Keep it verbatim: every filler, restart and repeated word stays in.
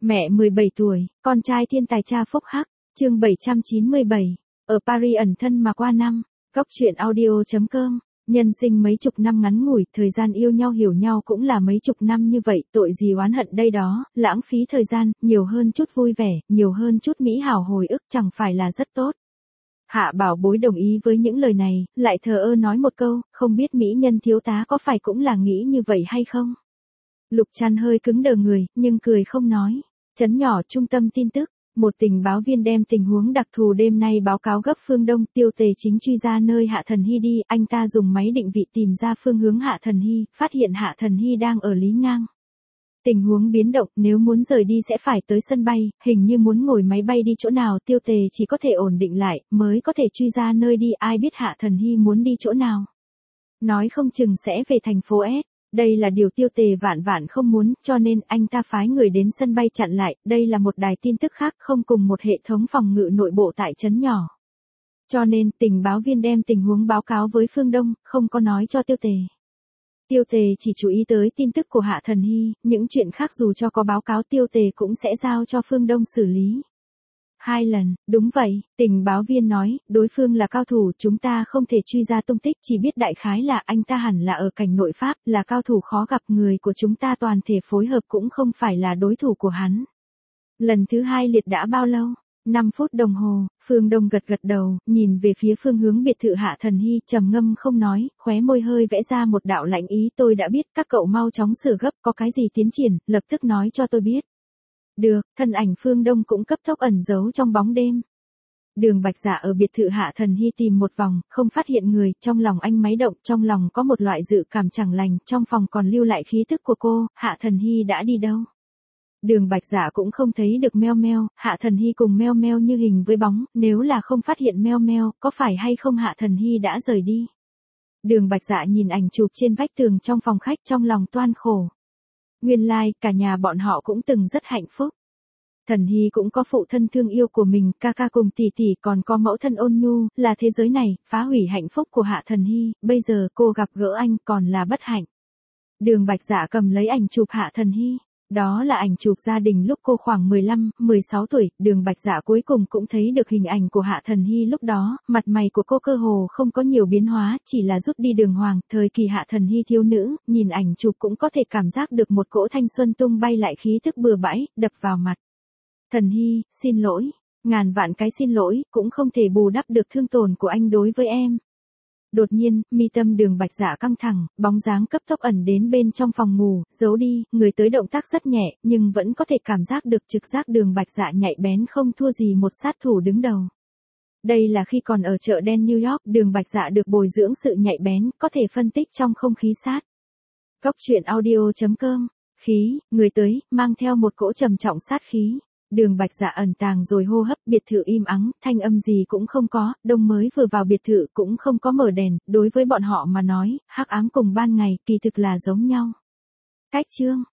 Mẹ mười bảy tuổi, con trai thiên tài cha phúc hắc, chương bảy trăm chín mươi bảy, ở Paris ẩn thân mà qua năm, góc truyện audio.com, nhân sinh mấy chục năm ngắn ngủi, thời gian yêu nhau hiểu nhau cũng là mấy chục năm như vậy, tội gì oán hận đây đó, lãng phí thời gian, nhiều hơn chút vui vẻ, nhiều hơn chút mỹ hảo hồi ức chẳng phải là rất tốt. Hạ Bảo Bối đồng ý với những lời này, lại thờ ơ nói một câu, không biết mỹ nhân thiếu tá có phải cũng là nghĩ như vậy hay không? Lục Trăn hơi cứng đờ người, nhưng cười không nói. Trấn nhỏ trung tâm tin tức, một tình báo viên đem tình huống đặc thù đêm nay báo cáo gấp phương Đông, Tiêu Tề chính truy ra nơi Hạ Thần Hy đi, anh ta dùng máy định vị tìm ra phương hướng Hạ Thần Hy, phát hiện Hạ Thần Hy đang ở Lý Ngang. Tình huống biến động, nếu muốn rời đi sẽ phải tới sân bay, hình như muốn ngồi máy bay đi chỗ nào, Tiêu Tề chỉ có thể ổn định lại, mới có thể truy ra nơi đi, ai biết Hạ Thần Hy muốn đi chỗ nào. Nói không chừng sẽ về thành phố S. Đây là điều Tiêu Tề vạn vạn không muốn, cho nên anh ta phái người đến sân bay chặn lại, đây là một đài tin tức khác không cùng một hệ thống phòng ngự nội bộ tại trấn nhỏ. Cho nên, tình báo viên đem tình huống báo cáo với phương Đông, không có nói cho Tiêu Tề. Tiêu Tề chỉ chú ý tới tin tức của Hạ Thần Hy, những chuyện khác dù cho có báo cáo Tiêu Tề cũng sẽ giao cho phương Đông xử lý. Hai lần, đúng vậy, tình báo viên nói, đối phương là cao thủ, chúng ta không thể truy ra tung tích, chỉ biết đại khái là anh ta hẳn là ở cảnh nội Pháp, là cao thủ khó gặp, người của chúng ta toàn thể phối hợp cũng không phải là đối thủ của hắn. Lần thứ hai liệt đã bao lâu? năm phút đồng hồ, Phương Đông gật gật đầu, nhìn về phía phương hướng biệt thự Hạ Thần Hy, trầm ngâm không nói, khóe môi hơi vẽ ra một đạo lạnh ý, tôi đã biết, các cậu mau chóng sửa gấp, có cái gì tiến triển, lập tức nói cho tôi biết. Được, thân ảnh Phương Đông cũng cấp tốc ẩn giấu trong bóng đêm. Đường Bạch Dạ ở biệt thự Hạ Thần Hy tìm một vòng, không phát hiện người, trong lòng anh máy động, trong lòng có một loại dự cảm chẳng lành, trong phòng còn lưu lại khí tức của cô, Hạ Thần Hy đã đi đâu? Đường Bạch Dạ cũng không thấy được Meo Meo, Hạ Thần Hy cùng Meo Meo như hình với bóng, nếu là không phát hiện Meo Meo, có phải hay không Hạ Thần Hy đã rời đi? Đường Bạch Dạ nhìn ảnh chụp trên vách tường trong phòng khách trong lòng toan khổ. Nguyên lai, like, cả nhà bọn họ cũng từng rất hạnh phúc. Thần Hy cũng có phụ thân thương yêu của mình, ca ca cùng tỷ tỷ, còn có mẫu thân ôn nhu, là thế giới này, phá hủy hạnh phúc của Hạ Thần Hy, bây giờ cô gặp gỡ anh còn là bất hạnh. Đường Bạch Dạ cầm lấy ảnh chụp Hạ Thần Hy. Đó là ảnh chụp gia đình lúc cô khoảng mười lăm, mười sáu tuổi, Đường Bạch Dạ cuối cùng cũng thấy được hình ảnh của Hạ Thần Hy lúc đó, mặt mày của cô cơ hồ không có nhiều biến hóa, chỉ là rút đi đường hoàng, thời kỳ Hạ Thần Hy thiếu nữ, nhìn ảnh chụp cũng có thể cảm giác được một cỗ thanh xuân tung bay lại khí thức bừa bãi, đập vào mặt. Thần Hy, xin lỗi, ngàn vạn cái xin lỗi, cũng không thể bù đắp được thương tổn của anh đối với em. Đột nhiên, mi tâm Đường Bạch Dạ căng thẳng, bóng dáng cấp tốc ẩn đến bên trong phòng ngủ, giấu đi, người tới động tác rất nhẹ, nhưng vẫn có thể cảm giác được trực giác Đường Bạch Dạ nhạy bén không thua gì một sát thủ đứng đầu. Đây là khi còn ở chợ đen New York, Đường Bạch Dạ được bồi dưỡng sự nhạy bén, có thể phân tích trong không khí sát. Góc truyện audio.com, khí, người tới, mang theo một cỗ trầm trọng sát khí. Đường Bạch Dạ ẩn tàng rồi hô hấp, biệt thự im ắng, thanh âm gì cũng không có, Đông mới vừa vào biệt thự cũng không có mở đèn, đối với bọn họ mà nói, hắc ám cùng ban ngày, kỳ thực là giống nhau. Cách chương,